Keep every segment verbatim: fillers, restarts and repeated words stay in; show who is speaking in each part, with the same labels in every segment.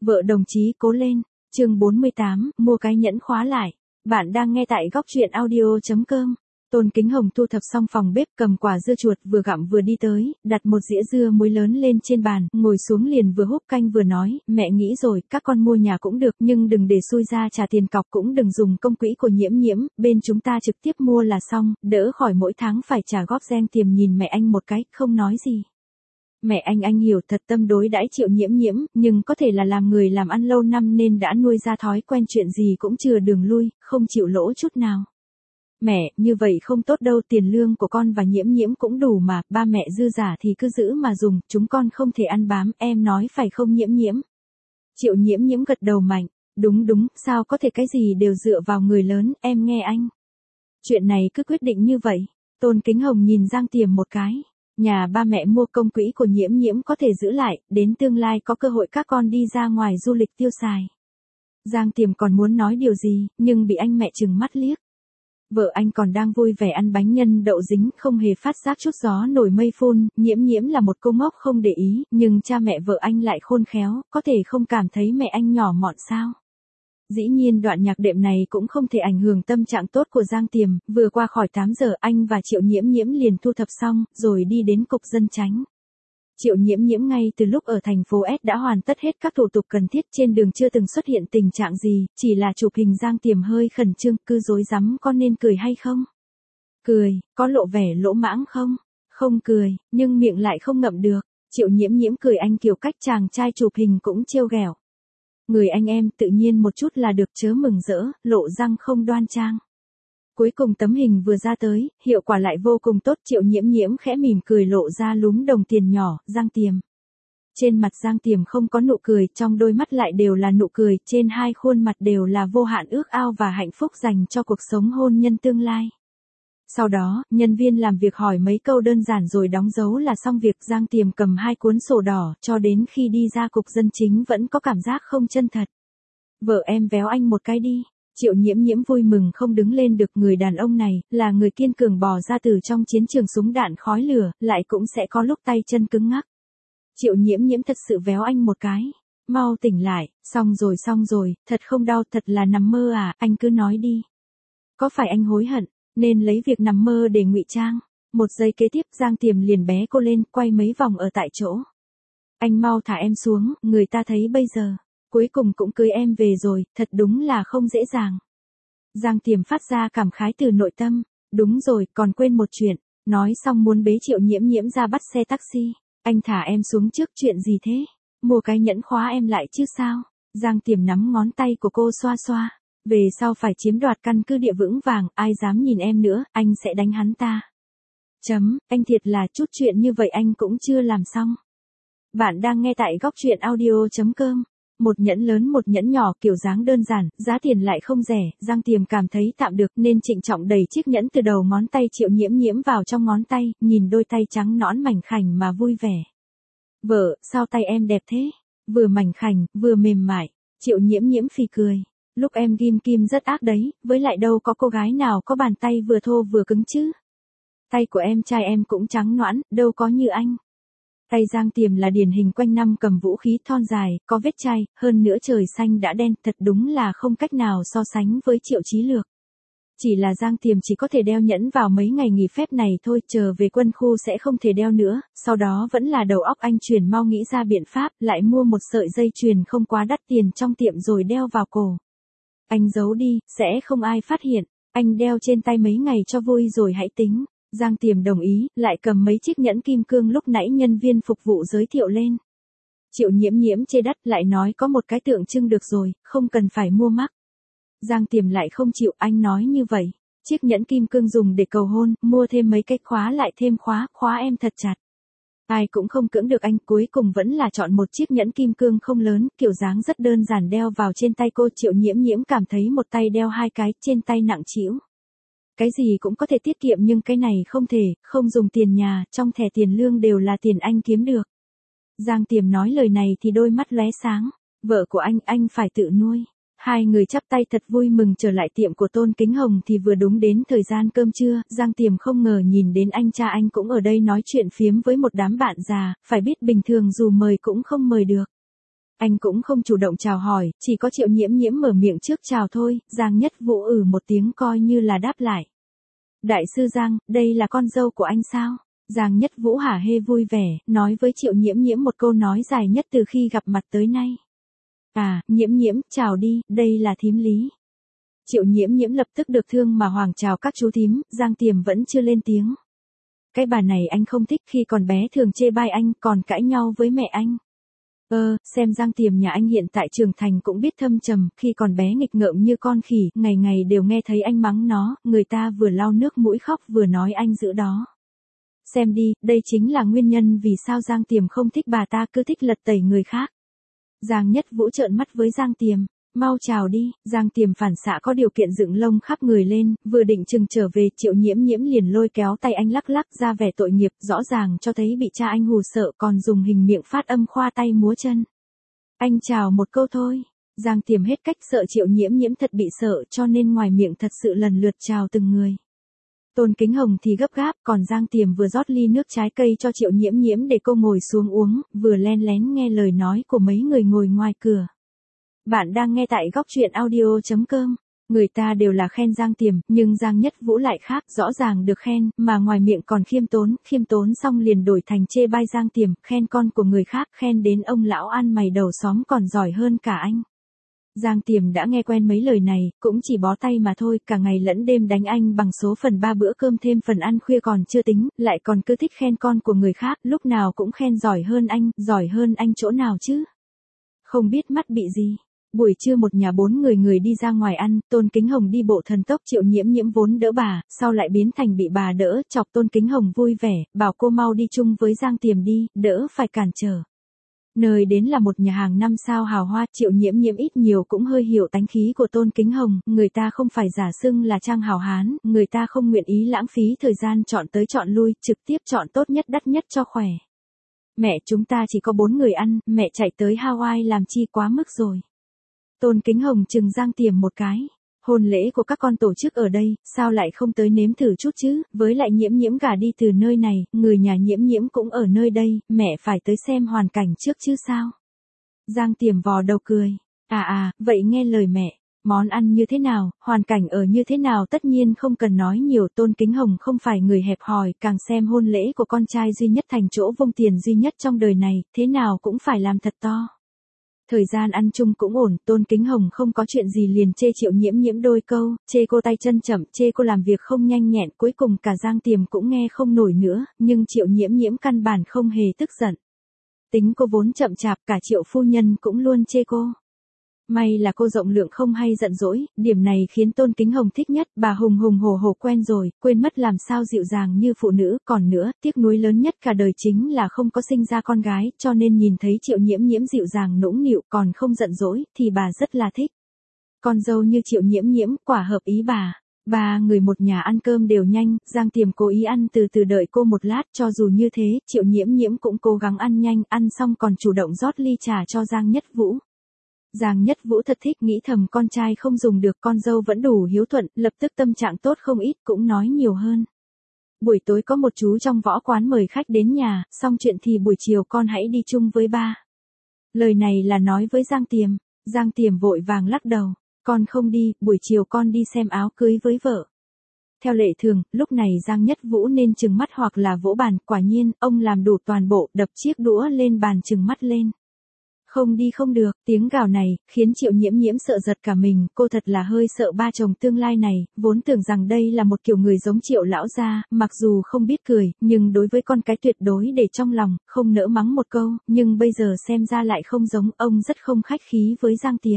Speaker 1: Vợ đồng chí cố lên, chương bốn mươi tám, mua cái nhẫn khóa lại. Bạn đang nghe tại góc truyện audio chấm com. Tôn Kính Hồng thu thập xong phòng bếp, cầm quả dưa chuột vừa gặm vừa đi tới, đặt một dĩa dưa muối lớn lên trên bàn, ngồi xuống liền vừa húp canh vừa nói, mẹ nghĩ rồi, các con mua nhà cũng được, nhưng đừng để xui ra trả tiền cọc, cũng đừng dùng công quỹ của Nhiễm Nhiễm, bên chúng ta trực tiếp mua là xong, đỡ khỏi mỗi tháng phải trả góp. Giang Tiềm nhìn mẹ anh một cái, không nói gì. Mẹ anh anh hiểu thật tâm đối đãi Triệu Nhiễm Nhiễm, nhưng có thể là làm người làm ăn lâu năm nên đã nuôi ra thói quen chuyện gì cũng chừa đường lui, không chịu lỗ chút nào. Mẹ, như vậy không tốt đâu, tiền lương của con và Nhiễm Nhiễm cũng đủ mà, ba mẹ dư giả thì cứ giữ mà dùng, chúng con không thể ăn bám, em nói phải không Nhiễm Nhiễm? Triệu Nhiễm Nhiễm gật đầu mạnh, đúng đúng, sao có thể cái gì đều dựa vào người lớn, em nghe anh. Chuyện này cứ quyết định như vậy. Tôn Kính Hồng nhìn Giang Tiềm một cái. Nhà ba mẹ mua công quỹ của Nhiễm Nhiễm có thể giữ lại, đến tương lai có cơ hội các con đi ra ngoài du lịch tiêu xài. Giang Tiềm còn muốn nói điều gì, nhưng bị anh mẹ trừng mắt liếc. Vợ anh còn đang vui vẻ ăn bánh nhân đậu dính, không hề phát giác chút gió nổi mây phun. Nhiễm Nhiễm là một cô ngốc không để ý, nhưng cha mẹ vợ anh lại khôn khéo, có thể không cảm thấy mẹ anh nhỏ mọn sao. Dĩ nhiên đoạn nhạc đệm này cũng không thể ảnh hưởng tâm trạng tốt của Giang Tiềm, vừa qua khỏi tám giờ anh và Triệu Nhiễm Nhiễm liền thu thập xong, rồi đi đến cục dân chánh. Triệu Nhiễm Nhiễm ngay từ lúc ở thành phố S đã hoàn tất hết các thủ tục cần thiết, trên đường chưa từng xuất hiện tình trạng gì, chỉ là chụp hình Giang Tiềm hơi khẩn trương, cứ rối rắm có nên cười hay không? Cười, có lộ vẻ lỗ mãng không? Không cười, nhưng miệng lại không ngậm được. Triệu Nhiễm Nhiễm cười anh kiểu cách chàng trai chụp hình cũng trêu ghẹo. Người anh em tự nhiên một chút là được, chớ mừng rỡ, lộ răng không đoan trang. Cuối cùng tấm hình vừa ra tới, hiệu quả lại vô cùng tốt. Triệu Nhiễm Nhiễm khẽ mỉm cười lộ ra lúm đồng tiền nhỏ. Giang Tiềm. Trên mặt Giang Tiềm không có nụ cười, trong đôi mắt lại đều là nụ cười, trên hai khuôn mặt đều là vô hạn ước ao và hạnh phúc dành cho cuộc sống hôn nhân tương lai. Sau đó, nhân viên làm việc hỏi mấy câu đơn giản rồi đóng dấu là xong việc. Giang Tiềm cầm hai cuốn sổ đỏ, cho đến khi đi ra cục dân chính vẫn có cảm giác không chân thật. Vợ em véo anh một cái đi. Triệu Nhiễm Nhiễm vui mừng không đứng lên được. Người đàn ông này, là người kiên cường bò ra từ trong chiến trường súng đạn khói lửa, lại cũng sẽ có lúc tay chân cứng ngắc. Triệu Nhiễm Nhiễm thật sự véo anh một cái. Mau tỉnh lại, xong rồi xong rồi, thật không đau, thật là nằm mơ à, anh cứ nói đi. Có phải anh hối hận, nên lấy việc nằm mơ để ngụy trang? Một giây kế tiếp Giang Tiềm liền bé cô lên, quay mấy vòng ở tại chỗ. Anh mau thả em xuống, người ta thấy bây giờ. Cuối cùng cũng cưới em về rồi, thật đúng là không dễ dàng. Giang Tiềm phát ra cảm khái từ nội tâm. Đúng rồi, còn quên một chuyện. Nói xong muốn bế Triệu Nhiễm Nhiễm ra bắt xe taxi. Anh thả em xuống trước, chuyện gì thế? Mua cái nhẫn khóa em lại chứ sao? Giang Tiềm nắm ngón tay của cô xoa xoa. Về sau phải chiếm đoạt căn cứ địa vững vàng, ai dám nhìn em nữa, anh sẽ đánh hắn ta. Chấm, anh thiệt là chút chuyện như vậy anh cũng chưa làm xong. Bạn đang nghe tại góc truyện audio chấm com. Một nhẫn lớn một nhẫn nhỏ, kiểu dáng đơn giản, giá tiền lại không rẻ. Giang Tiềm cảm thấy tạm được nên trịnh trọng đẩy chiếc nhẫn từ đầu ngón tay Triệu Nhiễm Nhiễm vào trong ngón tay, nhìn đôi tay trắng nõn mảnh khảnh mà vui vẻ. Vợ, sao tay em đẹp thế? Vừa mảnh khảnh, vừa mềm mại. Triệu Nhiễm Nhiễm phì cười. Lúc em ghim kim rất ác đấy, với lại đâu có cô gái nào có bàn tay vừa thô vừa cứng chứ. Tay của em trai em cũng trắng nõn, đâu có như anh. Tay Giang Tiềm là điển hình quanh năm cầm vũ khí thon dài, có vết chai, hơn nữa trời xanh đã đen, thật đúng là không cách nào so sánh với Triệu Chí Lược. Chỉ là Giang Tiềm chỉ có thể đeo nhẫn vào mấy ngày nghỉ phép này thôi, chờ về quân khu sẽ không thể đeo nữa, sau đó vẫn là đầu óc anh chuyển mau nghĩ ra biện pháp, lại mua một sợi dây chuyền không quá đắt tiền trong tiệm rồi đeo vào cổ. Anh giấu đi, sẽ không ai phát hiện, anh đeo trên tay mấy ngày cho vui rồi hãy tính. Giang Tiềm đồng ý, lại cầm mấy chiếc nhẫn kim cương lúc nãy nhân viên phục vụ giới thiệu lên. Triệu Nhiễm Nhiễm chê đắt, lại nói có một cái tượng trưng được rồi, không cần phải mua mắc. Giang Tiềm lại không chịu, anh nói như vậy. Chiếc nhẫn kim cương dùng để cầu hôn, mua thêm mấy cái khóa lại thêm khóa, khóa em thật chặt. Ai cũng không cưỡng được anh, cuối cùng vẫn là chọn một chiếc nhẫn kim cương không lớn, kiểu dáng rất đơn giản đeo vào trên tay cô. Triệu Nhiễm Nhiễm cảm thấy một tay đeo hai cái, trên tay nặng trĩu. Cái gì cũng có thể tiết kiệm nhưng cái này không thể, không dùng tiền nhà, trong thẻ tiền lương đều là tiền anh kiếm được. Giang Tiềm nói lời này thì đôi mắt lóe sáng. Vợ của anh, anh phải tự nuôi. Hai người chắp tay thật vui mừng trở lại tiệm của Tôn Kính Hồng thì vừa đúng đến thời gian cơm trưa. Giang Tiềm không ngờ nhìn đến anh cha anh cũng ở đây nói chuyện phiếm với một đám bạn già, phải biết bình thường dù mời cũng không mời được. Anh cũng không chủ động chào hỏi, chỉ có Triệu Nhiễm Nhiễm mở miệng trước chào thôi, Giang Nhất Vũ ừ một tiếng coi như là đáp lại. Đại sư Giang, đây là con dâu của anh sao? Giang Nhất Vũ hả hê vui vẻ, nói với Triệu Nhiễm Nhiễm một câu nói dài nhất từ khi gặp mặt tới nay. À, Nhiễm Nhiễm, chào đi, đây là thím Lý. Triệu Nhiễm Nhiễm lập tức được thương mà hoàng chào các chú thím, Giang Tiềm vẫn chưa lên tiếng. Cái bà này anh không thích, khi còn bé thường chê bai anh, còn cãi nhau với mẹ anh. Ơ, xem Giang Tiềm nhà anh hiện tại trưởng thành cũng biết thâm trầm, khi còn bé nghịch ngợm như con khỉ, ngày ngày đều nghe thấy anh mắng nó, người ta vừa lau nước mũi khóc vừa nói anh giữ đó. Xem đi, đây chính là nguyên nhân vì sao Giang Tiềm không thích bà ta, cứ thích lật tẩy người khác. Giang Nhất Vũ trợn mắt với Giang Tiềm. Mau chào đi, Giang Tiềm phản xạ có điều kiện dựng lông khắp người lên, vừa định chừng trở về, Triệu Nhiễm Nhiễm liền lôi kéo tay anh lắc lắc ra vẻ tội nghiệp, rõ ràng cho thấy bị cha anh hù sợ, còn dùng hình miệng phát âm khoa tay múa chân. Anh chào một câu thôi. Giang Tiềm hết cách, sợ Triệu Nhiễm Nhiễm thật bị sợ cho nên ngoài miệng thật sự lần lượt chào từng người. Tôn Kính Hồng thì gấp gáp, còn Giang Tiềm vừa rót ly nước trái cây cho Triệu Nhiễm Nhiễm để cô ngồi xuống uống, vừa len lén nghe lời nói của mấy người ngồi ngoài cửa. Bạn đang nghe tại góc truyện audio chấm com. Người ta đều là khen Giang Tiềm, nhưng Giang Nhất Vũ lại khác, rõ ràng được khen, mà ngoài miệng còn khiêm tốn, khiêm tốn xong liền đổi thành chê bai Giang Tiềm, khen con của người khác, khen đến ông lão ăn mày đầu xóm còn giỏi hơn cả anh. Giang Tiềm đã nghe quen mấy lời này, cũng chỉ bó tay mà thôi, cả ngày lẫn đêm đánh anh bằng số phần ba bữa cơm thêm phần ăn khuya còn chưa tính, lại còn cứ thích khen con của người khác, lúc nào cũng khen giỏi hơn anh, giỏi hơn anh chỗ nào chứ? Không biết mắt bị gì. Buổi trưa một nhà bốn người người đi ra ngoài ăn, Tôn Kính Hồng đi bộ thần tốc, Triệu Nhiễm Nhiễm vốn đỡ bà, sau lại biến thành bị bà đỡ, chọc Tôn Kính Hồng vui vẻ, bảo cô mau đi chung với Giang Tiềm đi, đỡ phải cản trở. Nơi đến là một nhà hàng năm sao hào hoa, Triệu Nhiễm Nhiễm ít nhiều cũng hơi hiểu tánh khí của Tôn Kính Hồng, người ta không phải giả xưng là trang hào hán, người ta không nguyện ý lãng phí thời gian chọn tới chọn lui, trực tiếp chọn tốt nhất đắt nhất cho khỏe. Mẹ chúng ta chỉ có bốn người ăn, mẹ chạy tới Hawaii làm chi quá mức rồi. Tôn Kính Hồng chừng Giang Tiềm một cái. Hôn lễ của các con tổ chức ở đây, sao lại không tới nếm thử chút chứ, với lại Nhiễm Nhiễm gả đi từ nơi này, người nhà Nhiễm Nhiễm cũng ở nơi đây, mẹ phải tới xem hoàn cảnh trước chứ sao. Giang Tiềm vò đầu cười. À à, vậy nghe lời mẹ, món ăn như thế nào, hoàn cảnh ở như thế nào tất nhiên không cần nói nhiều. Tôn Kính Hồng không phải người hẹp hòi, càng xem hôn lễ của con trai duy nhất thành chỗ vung tiền duy nhất trong đời này, thế nào cũng phải làm thật to. Thời gian ăn chung cũng ổn, Tôn Kính Hồng không có chuyện gì liền chê Triệu Nhiễm Nhiễm đôi câu, chê cô tay chân chậm, chê cô làm việc không nhanh nhẹn, cuối cùng cả Giang Tiềm cũng nghe không nổi nữa, nhưng Triệu Nhiễm Nhiễm căn bản không hề tức giận. Tính cô vốn chậm chạp, cả Triệu phu nhân cũng luôn chê cô. May là cô rộng lượng không hay giận dỗi, điểm này khiến Tôn Kính Hồng thích nhất, bà hùng hùng hổ hổ quen rồi, quên mất làm sao dịu dàng như phụ nữ, còn nữa, tiếc nuối lớn nhất cả đời chính là không có sinh ra con gái, cho nên nhìn thấy Triệu Nhiễm Nhiễm dịu dàng nũng nịu còn không giận dỗi, thì bà rất là thích. Con dâu như Triệu Nhiễm Nhiễm, quả hợp ý bà. Ba người một nhà ăn cơm đều nhanh, Giang Tiềm cố ý ăn từ từ đợi cô một lát, cho dù như thế, Triệu Nhiễm Nhiễm cũng cố gắng ăn nhanh, ăn xong còn chủ động rót ly trà cho Giang Nhất Vũ. Giang Nhất Vũ thật thích, nghĩ thầm con trai không dùng được, con dâu vẫn đủ hiếu thuận, lập tức tâm trạng tốt không ít, cũng nói nhiều hơn. Buổi tối có một chú trong võ quán mời khách đến nhà, xong chuyện thì buổi chiều con hãy đi chung với ba. Lời này là nói với Giang Tiềm. Giang Tiềm vội vàng lắc đầu. Con không đi, buổi chiều con đi xem áo cưới với vợ. Theo lệ thường, lúc này Giang Nhất Vũ nên trừng mắt hoặc là vỗ bàn, quả nhiên, ông làm đủ toàn bộ, đập chiếc đũa lên bàn trừng mắt lên. Không đi không được, tiếng gào này, khiến Triệu Nhiễm Nhiễm sợ giật cả mình, cô thật là hơi sợ ba chồng tương lai này, vốn tưởng rằng đây là một kiểu người giống Triệu lão gia, mặc dù không biết cười, nhưng đối với con cái tuyệt đối để trong lòng, không nỡ mắng một câu, nhưng bây giờ xem ra lại không giống, ông rất không khách khí với Giang Tiềm.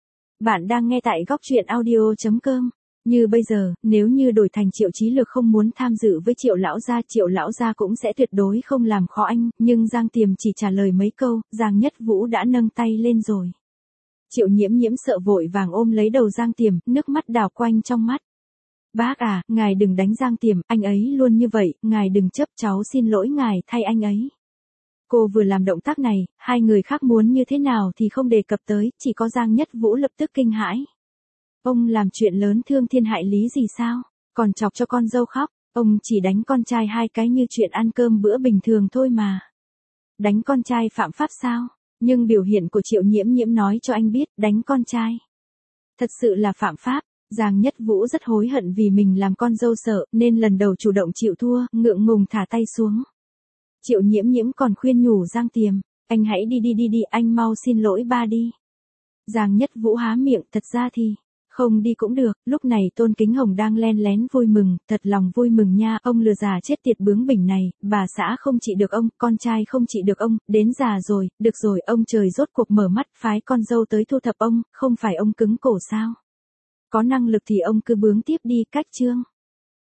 Speaker 1: Bạn đang nghe tại góc truyện audio chấm com. Như bây giờ, nếu như đổi thành Triệu Chí Lược không muốn tham dự với Triệu lão gia, Triệu lão gia cũng sẽ tuyệt đối không làm khó anh, nhưng Giang Tiềm chỉ trả lời mấy câu, Giang Nhất Vũ đã nâng tay lên rồi. Triệu Nhiễm Nhiễm sợ vội vàng ôm lấy đầu Giang Tiềm, nước mắt đào quanh trong mắt. Bác à, ngài đừng đánh Giang Tiềm, anh ấy luôn như vậy, ngài đừng chấp, cháu xin lỗi ngài thay anh ấy. Cô vừa làm động tác này, hai người khác muốn như thế nào thì không đề cập tới, chỉ có Giang Nhất Vũ lập tức kinh hãi. Ông làm chuyện lớn thương thiên hại lý gì sao, còn chọc cho con dâu khóc, ông chỉ đánh con trai hai cái như chuyện ăn cơm bữa bình thường thôi mà. Đánh con trai phạm pháp sao? Nhưng biểu hiện của Triệu Nhiễm Nhiễm nói cho anh biết, đánh con trai thật sự là phạm pháp. Giang Nhất Vũ rất hối hận vì mình làm con dâu sợ, nên lần đầu chủ động chịu thua, ngượng ngùng thả tay xuống. Triệu Nhiễm Nhiễm còn khuyên nhủ Giang Tiềm, anh hãy đi đi đi đi, anh mau xin lỗi ba đi. Giang Nhất Vũ há miệng, thật ra thì, không đi cũng được. Lúc này Tôn Kính Hồng đang len lén vui mừng, thật lòng vui mừng nha, ông lừa già chết tiệt bướng bỉnh này, bà xã không trị được ông, con trai không trị được ông, đến già rồi, được rồi, ông trời rốt cuộc mở mắt, phái con dâu tới thu thập ông, không phải ông cứng cổ sao? Có năng lực thì ông cứ bướng tiếp đi, cách chương.